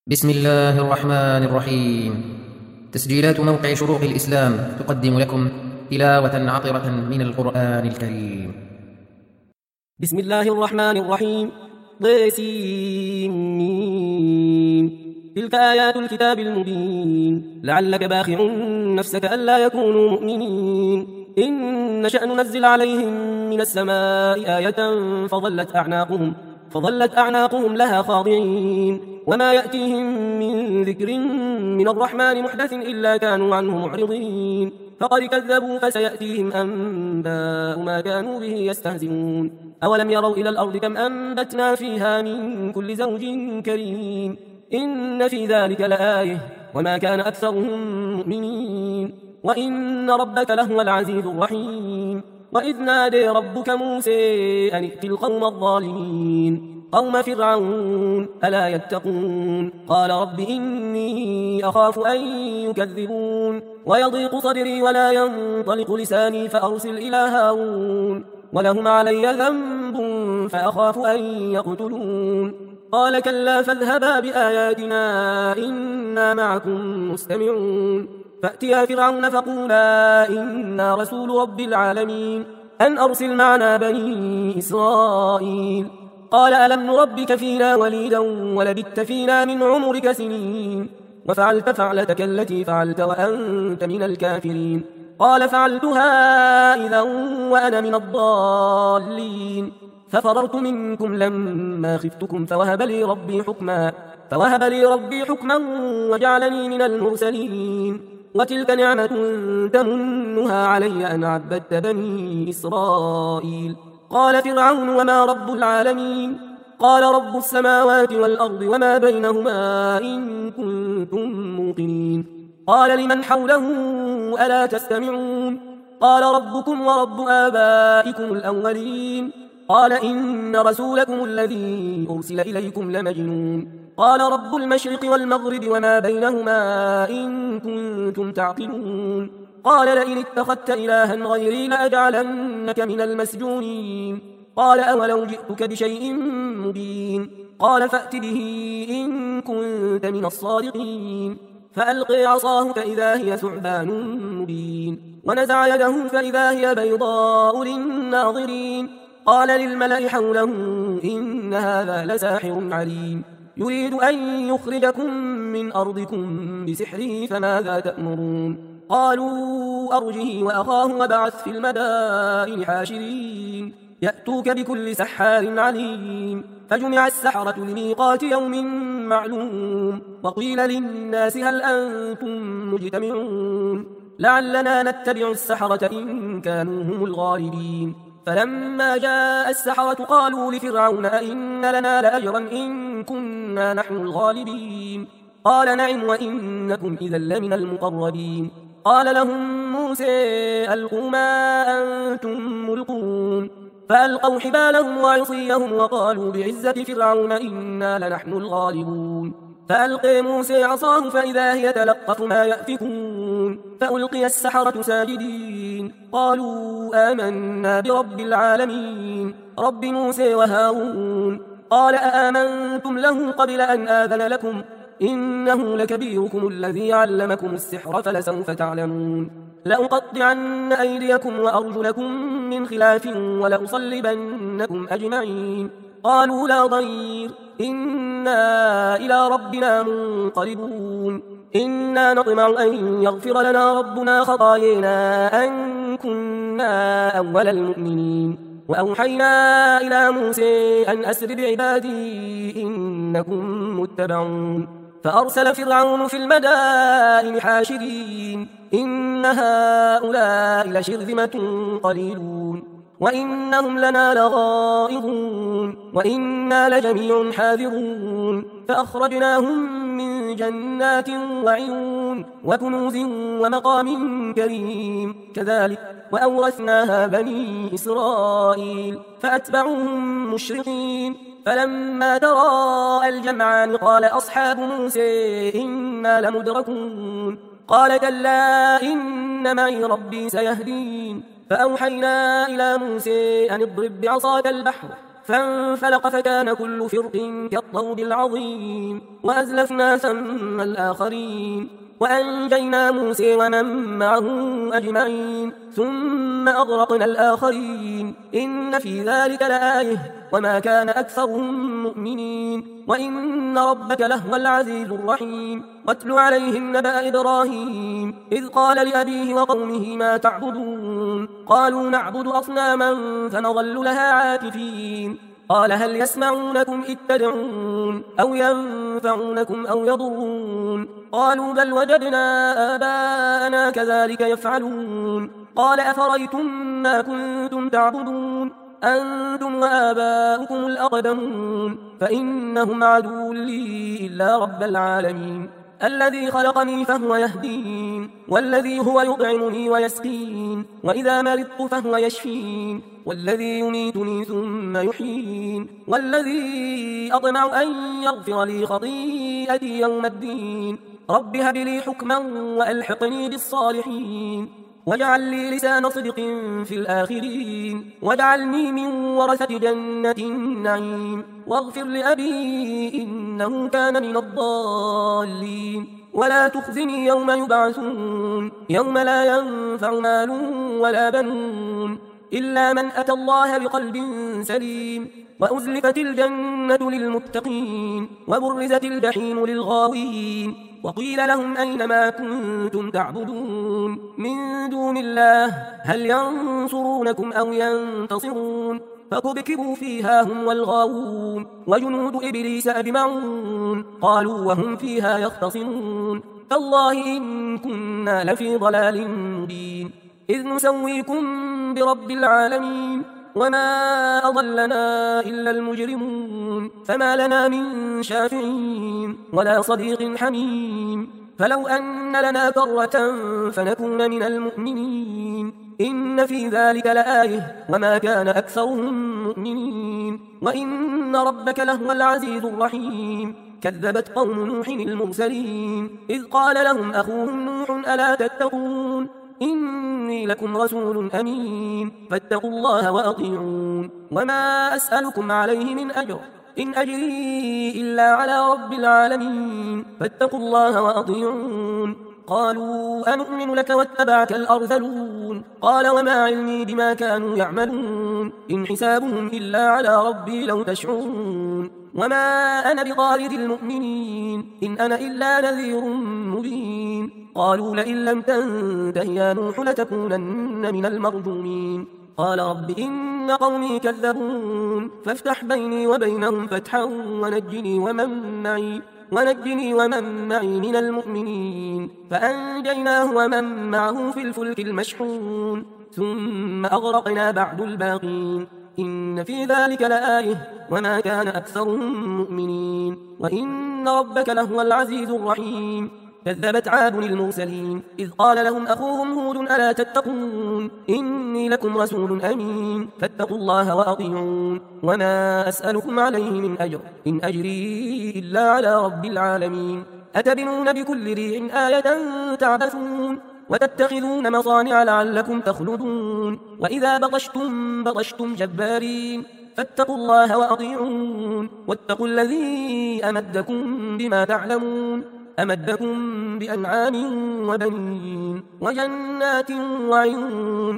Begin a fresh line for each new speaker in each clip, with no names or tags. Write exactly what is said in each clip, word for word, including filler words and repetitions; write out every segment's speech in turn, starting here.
بسم الله الرحمن الرحيم. تسجيلات موقع شروق الإسلام تقدم لكم تلاوة عطرة من القرآن الكريم.
بسم الله الرحمن الرحيم. ضيسين تلك آيات الكتاب المبين لعلك باخع نفسك ألا يكونوا مؤمنين. إن نشأ ننزل عليهم من السماء آية فظلت أعناقهم فظلت أعناقهم لها خاضعين وما يأتيهم من ذكر من الرحمن محدث إلا كانوا عنه معرضين. فقد كذبوا فسيأتيهم أنباء ما كانوا به يستهزئون. أولم يروا إلى الأرض كم أنبتنا فيها من كل زوج كريم إن في ذلك لآية وما كان أكثرهم مؤمنين وإن ربك لهو العزيز الرحيم. وإذ نادي ربك موسى أن ائت القوم الظالمين قوم فرعون ألا يتقون قال رب إني أخاف أن يكذبون ويضيق صدري ولا ينطلق لساني فأرسل إلى هارون ولهم علي ذنب فأخاف أن يقتلون. قال كلا فاذهبا بآياتنا إنا معكم مستمعون. فأتيا فرعون فقولا إنا رسول رب العالمين أن أرسل معنا بني إسرائيل. قال ألم نربك فينا وليدا ولبثت فينا من عمرك سنين وفعلت فعلتك التي فعلت وأنت من الكافرين. قال فعلتها إذا وأنا من الضالين ففررت منكم لما خفتكم فوهب لي ربي حكما فوهب لي ربي حكما وجعلني من المرسلين. وتلك نعمة تمنها علي أن عبدت بني إسرائيل. قال فرعون وما رب العالمين قال رب السماوات والأرض وما بينهما إن كنتم موقنين. قال لمن حوله ألا تستمعون قال ربكم ورب آبائكم الأولين. قال إن رسولكم الذي أرسل إليكم لمجنون. قال رب المشرق والمغرب وما بينهما إن كنتم تعقلون. قال لئن اتخذت إلها غيري لأجعلنك من المسجونين. قال أولو جئتك بشيء مبين قال فأت به إن كنت من الصادقين. فألقي عصاه فإذا هي ثعبان مبين ونزع يده فإذا هي بيضاء للناظرين. قال للملأ حوله إن هذا لساحر عليم يريد أن يخرجكم من أرضكم بسحره فماذا تأمرون. قالوا أرجه وأخاه وبعث في المدائن حاشرين يأتوك بكل سحار عليم. فجمع السحرة لميقات يوم معلوم وقيل للناس هل أنتم مجتمعون لعلنا نتبع السحرة إن كانوا هم الغالبين. فلما جاء السحرة قالوا لفرعون أئن لنا لأجرا إن كنا نحن الغالبين. قال نعم وإنكم إذا لمن المقربين. قال لهم موسى ألقوا ما أنتم ملقون. فألقوا حبالهم وعصيهم وقالوا بعزة فرعون إنا لنحن الغالبون. فألقي موسى عصاه فإذا هي تلقف ما يأفكون. فألقي السحرة ساجدين قالوا آمنا برب العالمين رب موسى وهارون. قال أآمنتم له قبل أن آذن لكم إنه لكبيركم الذي علمكم السحر فلسوف تعلمون. لأقطعن أيديكم وأرجلكم من خلاف ولأصلبنكم أجمعين. قالوا لا ضير إنا إلى ربنا منقلبون. إنا نطمع أن يغفر لنا ربنا خطايانا أن كنا أول المؤمنين. وأوحينا إلى موسى أن أسر بعبادي إنكم متبعون. فأرسل فرعون في المدائن حاشرين إن هؤلاء لشرذمة قليلون وإنهم لنا لغائظون وإنا لجميع حاذرون. فأخرجناهم من جنات وعيون وكنوز ومقام كريم كذلك وأورثناها بني إسرائيل فأتبعوهم مشرقين. فلما تراءى الجمعان قال أصحاب موسى إنا لمدركون. قال كلا إن معي ربي سيهدين. فأوحينا إلى موسى أن اضرب بعصاك البحر فانفلق فكان كل فرق كالطود العظيم وأزلفنا ثم الآخرين وأنجينا موسى ومن معه أجمعين ثم أغرقنا الآخرين إن في ذلك لآية وما كان أكثرهم مؤمنين وإن ربك لهو العزيز الرحيم واتل عليهم نبأ إبراهيم إذ قال لأبيه وقومه ما تعبدون قالوا نعبد أصناما فنظل لها عاكفين قال هل يسمعونكم إذ تدعون أو ينفعونكم أو يضرون قالوا بل وجدنا آباءنا كذلك يفعلون قال أفرأيتم ما كنتم تعبدون أنتم وآباؤكم الأقدمون فإنهم عدو لي إلا رب العالمين الذي خلقني فهو يهدين والذي هو يطعمني ويسقين وإذا مرضت فهو يشفين والذي يميتني ثم يحيين والذي أطمع أن يغفر لي خطيئتي يوم الدين رب هب لي حكما وألحقني بالصالحين واجعل لي لسان صدق في الآخرين واجعلني من ورثة جنة النعيم واغفر لأبي إنه كان من الضالين ولا تخزني يوم يبعثون يوم لا ينفع مال ولا بنون إلا من أتى الله بقلب سليم وأزلفت الجنة للمتقين وبرزت الجحيم للغاوين وقيل لهم أين ما كنتم تعبدون من دون الله هل ينصرونكم أو ينتصرون فكبكبوا فيها هم والغاوون وجنود إبليس أجمعون قالوا وهم فيها يختصمون تالله إن كنا لفي ضلال مبين إذ نسويكم برب العالمين وما أضلنا إلا المجرمون فما لنا من شافعين ولا صديق حميم فلو أن لنا كرة فنكون من المؤمنين إن في ذلك لآية وما كان أكثرهم مؤمنين وإن ربك لهو العزيز الرحيم كذبت قوم نوح المرسلين إذ قال لهم أخوهم نوح ألا تتقون إني لكم رسول أمين فاتقوا الله وأطيعون وما أسألكم عليه من أجر إن أجري إلا على رب العالمين فاتقوا الله وأطيعون قالوا أنؤمن لك واتبعك الأرذلون قال وما علمي بما كانوا يعملون إن حسابهم إلا على ربي لو تشعرون وما أنا بطارد المؤمنين إن أنا إلا نذير مبين قالوا لئن لم تنته يا نوح لتكونن من المرجومين قال رب إن قومي كذبون فافتح بيني وبينهم فتحا ونجني ومن معي ونجني ومن معي من المؤمنين فأنجيناه ومن معه في الفلك المشحون ثم أغرقنا بعد الباقين إن في ذلك لآية وما كان أكثرهم مؤمنين وإن ربك لهو العزيز الرحيم كذبت عاد المرسلين إذ قال لهم أخوهم هود ألا تتقون إني لكم رسول أمين فاتقوا الله وأطيعون وما أسألكم عليه من أجر إن أجري إلا على رب العالمين أتبنون بكل ريع آية تعبثون وتتخذون مصانع لعلكم تخلدون وإذا بطشتم بطشتم جبارين فاتقوا الله وأطيعون واتقوا الذي أمدكم بما تعلمون أمدكم بأنعام وبنين وجنات وعيون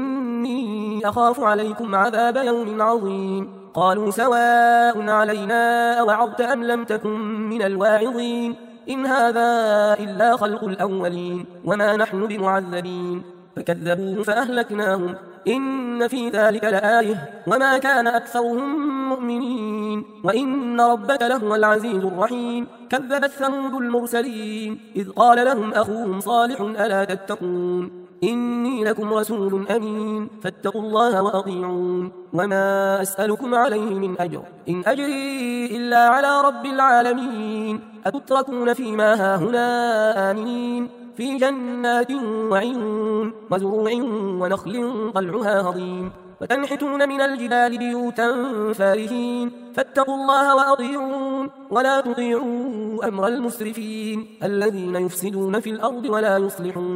إني أخاف عليكم عذاب يوم عظيم قالوا سواء علينا أوعظت أم لم تكن من الواعظين إن هذا إلا خلق الأولين وما نحن بمعذبين فكذبوه فأهلكناهم إن في ذلك لآية وما كان أكثرهم مؤمنين وإن ربك لهو العزيز الرحيم كذبت ثمود المرسلين إذ قال لهم أخوهم صالح ألا تتقون إني لكم رسول أمين فاتقوا الله وأطيعون وما أسألكم عليه من أجر إن أجري إلا على رب العالمين أتتركون فيما هاهنا آمنين في جنات وعيون وزروع ونخل طلعها هضيم وتنحتون من الجبال بيوتا فارهين فاتقوا الله وأطيعون ولا تطيعوا أمر المسرفين الذين يفسدون في الأرض ولا يصلحون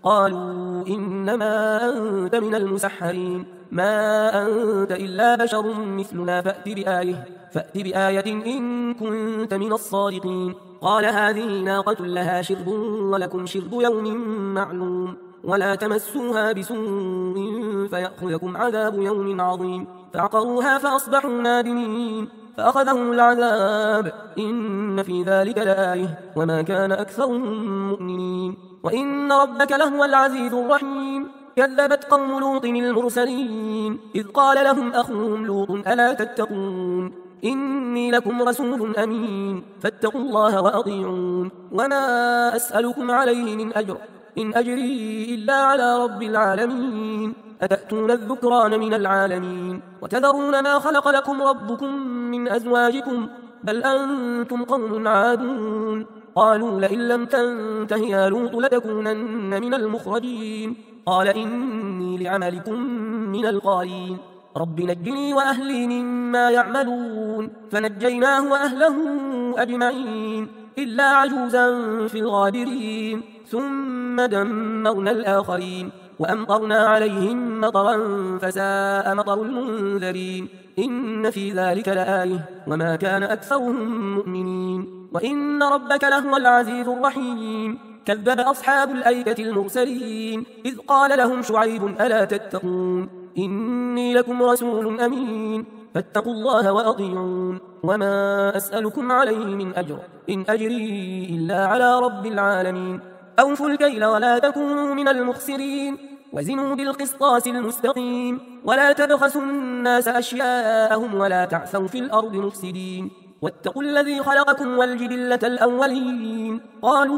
قالوا إنما أنت من المسحرين ما أنت إلا بشر مثلنا فأت بآية, فأت بآية إن كنت من الصادقين. قال هذه ناقة لها شرب ولكم شرب يوم معلوم ولا تمسوها بسوء فيأخذكم عذاب يوم عظيم. فعقروها فأصبحوا نادمين فأخذهم العذاب إن في ذلك لآية وما كان أكثرهم مؤمنين وإن ربك لهو العزيز الرحيم. كذبت قوم لوط المرسلين إذ قال لهم أخوهم لوط ألا تتقون إني لكم رسول أمين فاتقوا الله وأطيعون وما أسألكم عليه من أجر إن أجري إلا على رب العالمين. أتأتون الذكران من العالمين وتذرون ما خلق لكم ربكم من أزواجكم بل أنتم قوم عادون. قالوا لئن لم تنته يا لوط لتكونن من المخرجين. قال إني لعملكم من القالين رب نجني وأهلي مما يعملون. فنجيناه وأهله أجمعين إلا عجوزا في الغابرين ثم دمرنا الآخرين وأمطرنا عليهم مطرا فساء مطر المنذرين. إن في ذلك لآية وما كان أكثرهم مؤمنين وإن ربك لهو العزيز الرحيم. كذب أصحاب الأيكة المرسلين إذ قال لهم شعيب ألا تتقون إني لكم رسول أمين فاتقوا الله وأطيعون وما أسألكم عليه من أجر إن أجري إلا على رب العالمين. أوفوا الكيل ولا تكونوا من المخسرين وزنوا بالقسطاس المستقيم ولا تبخسوا الناس أشياءهم ولا تعثوا في الأرض مفسدين. واتقوا الذي خلقكم والجبلة الأولين. قالوا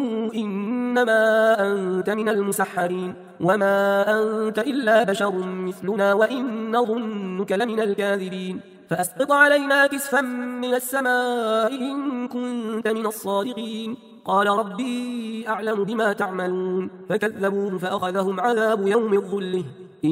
إنما أنت من المسحرين وما أنت إلا بشر مثلنا وإن نظنك لمن الكاذبين. فأسقط علينا كسفا من السماء إن كنت من الصادقين. قال ربي أعلم بما تعملون فكذبوه فأخذهم عذاب يوم الظله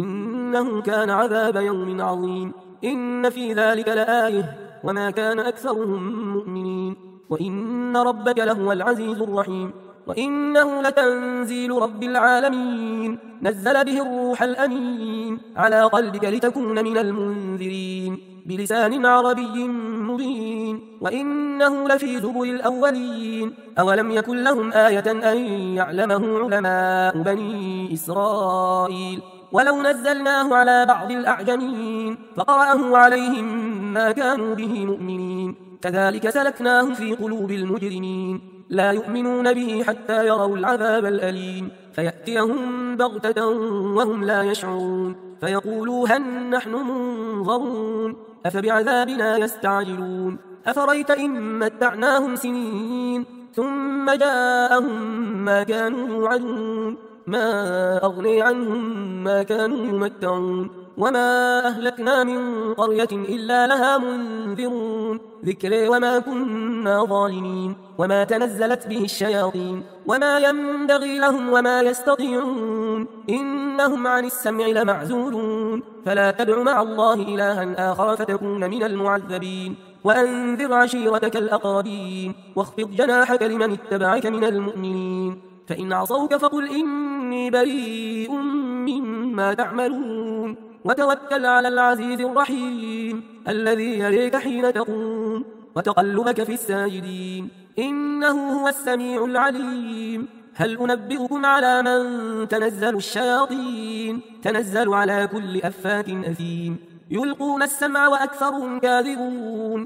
إنه كان عذاب يوم عظيم. إن في ذلك لآية وما كان أكثرهم مؤمنين وإن ربك لهو العزيز الرحيم. وإنه لتنزيل رب العالمين نزل به الروح الأمين على قلبك لتكون من المنذرين بلسان عربي مبين وإنه لفي زبر الأولين. أولم يكن لهم آية أن يعلمه علماء بني إسرائيل ولو نزلناه على بعض الأعجمين فقرأه عليهم ما كانوا به مؤمنين كذلك سلكناه في قلوب المجرمين لا يؤمنون به حتى يروا العذاب الأليم فيأتيهم بغتة وهم لا يشعرون فيقولوا هل نحن منظرون أفبعذابنا يستعجلون أفريت إن متعناهم سنين ثم جاءهم ما كانوا يوعدون ما أغني عنهم ما كانوا يمتعون وما أهلكنا من قرية إلا لها منذرون ذكري وما كنا ظالمين وما تنزلت به الشياطين وما ينبغي لهم وما يستطيعون إنهم عن السمع لمعزولون فلا تدع مع الله إلها آخر فتكون من المعذبين وأنذر عشيرتك الأقربين واخفض جناحك لمن اتبعك من المؤمنين فإن عصوك فقل إني بريء مما تعملون وتوكل على العزيز الرحيم الذي يريك حين تقوم وتقلبك في الساجدين إنه هو السميع العليم هل أنبئكم على من تنزل الشياطين تنزل على كل أفاك أثيم يلقون السمع وأكثرهم كاذبون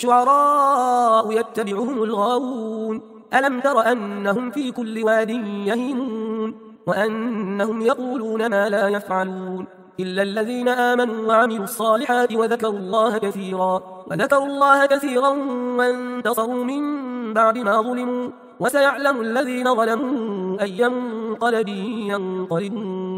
والشعراء يتبعهم الغاوون ألم تر أنهم في كل واد يهيمون وأنهم يقولون ما لا يفعلون إلا الذين آمنوا وعملوا الصالحات وذكروا الله كثيرا وذكروا الله كثيرا وانتصروا من بعد ما ظلموا وسيعلم الذين ظلموا أي منقلب ينقلبون